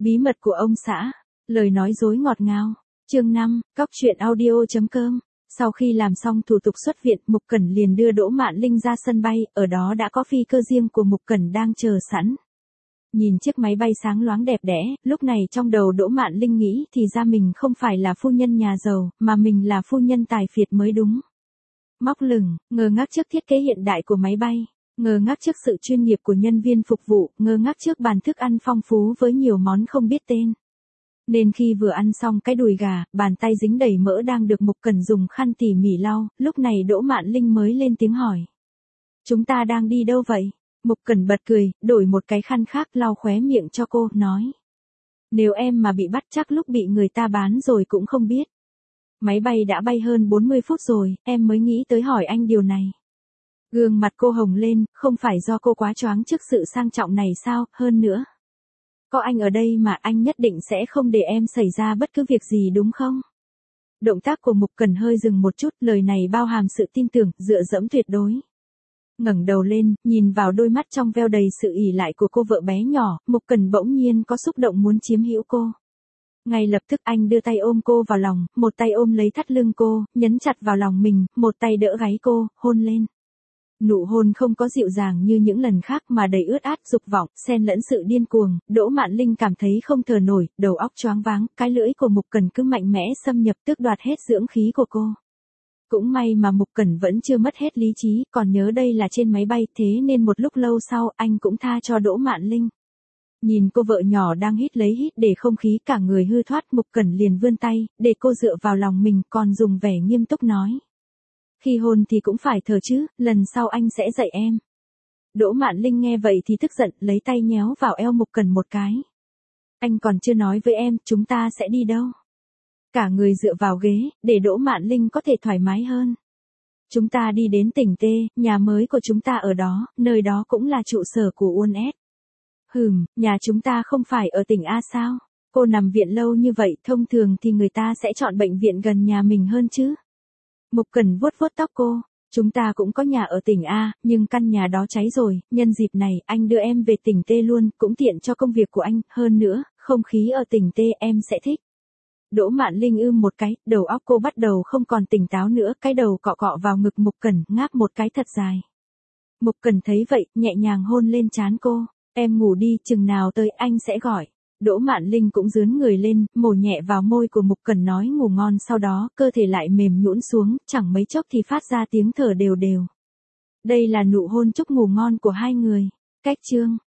Bí mật của ông xã, lời nói dối ngọt ngào. Chương 5, Cóc truyện audio.com. Sau khi làm xong thủ tục xuất viện, Mục Cẩn liền đưa Đỗ Mạn Linh ra sân bay, ở đó đã có phi cơ riêng của Mục Cẩn đang chờ sẵn. Nhìn chiếc máy bay sáng loáng đẹp đẽ, lúc này trong đầu Đỗ Mạn Linh nghĩ thì ra mình không phải là phu nhân nhà giàu, mà mình là phu nhân tài phiệt mới đúng. Móc lửng, ngơ ngác trước thiết kế hiện đại của máy bay, ngơ ngác trước sự chuyên nghiệp của nhân viên phục vụ, ngơ ngác trước bàn thức ăn phong phú với nhiều món không biết tên. Nên khi vừa ăn xong cái đùi gà, bàn tay dính đầy mỡ đang được Mục Cẩn dùng khăn tỉ mỉ lau, lúc này Đỗ Mạn Linh mới lên tiếng hỏi. Chúng ta đang đi đâu vậy? Mục Cẩn bật cười, đổi một cái khăn khác lau khóe miệng cho cô, nói. Nếu em mà bị bắt chắc lúc bị người ta bán rồi cũng không biết. Máy bay đã bay hơn 40 phút rồi, em mới nghĩ tới hỏi anh điều này. Gương mặt cô hồng lên, không phải do cô quá choáng trước sự sang trọng này sao, hơn nữa. Có anh ở đây mà anh nhất định sẽ không để em xảy ra bất cứ việc gì đúng không? Động tác của Mục Cẩn hơi dừng một chút, lời này bao hàm sự tin tưởng, dựa dẫm tuyệt đối. Ngẩng đầu lên, nhìn vào đôi mắt trong veo đầy sự ỷ lại của cô vợ bé nhỏ, Mục Cẩn bỗng nhiên có xúc động muốn chiếm hữu cô. Ngay lập tức anh đưa tay ôm cô vào lòng, một tay ôm lấy thắt lưng cô, nhấn chặt vào lòng mình, một tay đỡ gáy cô, hôn lên. Nụ hôn không có dịu dàng như những lần khác mà đầy ướt át dục vọng, xen lẫn sự điên cuồng, Đỗ Mạn Linh cảm thấy không thở nổi, đầu óc choáng váng, cái lưỡi của Mục Cẩn cứ mạnh mẽ xâm nhập tước đoạt hết dưỡng khí của cô. Cũng may mà Mục Cẩn vẫn chưa mất hết lý trí, còn nhớ đây là trên máy bay, thế nên một lúc lâu sau anh cũng tha cho Đỗ Mạn Linh. Nhìn cô vợ nhỏ đang hít lấy hít để không khí cả người hư thoát, Mục Cẩn liền vươn tay, để cô dựa vào lòng mình, còn dùng vẻ nghiêm túc nói. Khi hôn thì cũng phải thở chứ, lần sau anh sẽ dạy em. Đỗ Mạn Linh nghe vậy thì tức giận, lấy tay nhéo vào eo Mục Cẩn một cái. Anh còn chưa nói với em, chúng ta sẽ đi đâu? Cả người dựa vào ghế, để Đỗ Mạn Linh có thể thoải mái hơn. Chúng ta đi đến tỉnh T, nhà mới của chúng ta ở đó, nơi đó cũng là trụ sở của UNS. Nhà chúng ta không phải ở tỉnh A sao? Cô nằm viện lâu như vậy, thông thường thì người ta sẽ chọn bệnh viện gần nhà mình hơn chứ. Mục Cẩn vuốt vuốt tóc cô. Chúng ta cũng có nhà ở tỉnh A, nhưng căn nhà đó cháy rồi, nhân dịp này, anh đưa em về tỉnh T luôn, cũng tiện cho công việc của anh, hơn nữa, không khí ở tỉnh T em sẽ thích. Đỗ Mạn Linh một cái, đầu óc cô bắt đầu không còn tỉnh táo nữa, cái đầu cọ cọ vào ngực Mục Cẩn, ngáp một cái thật dài. Mục Cẩn thấy vậy, nhẹ nhàng hôn lên trán cô, em ngủ đi, chừng nào tới anh sẽ gọi. Đỗ Mạn Linh cũng dướn người lên, mổ nhẹ vào môi của Mục Cẩn nói ngủ ngon, sau đó, cơ thể lại mềm nhũn xuống, chẳng mấy chốc thì phát ra tiếng thở đều đều. Đây là nụ hôn chúc ngủ ngon của hai người. Cách chương.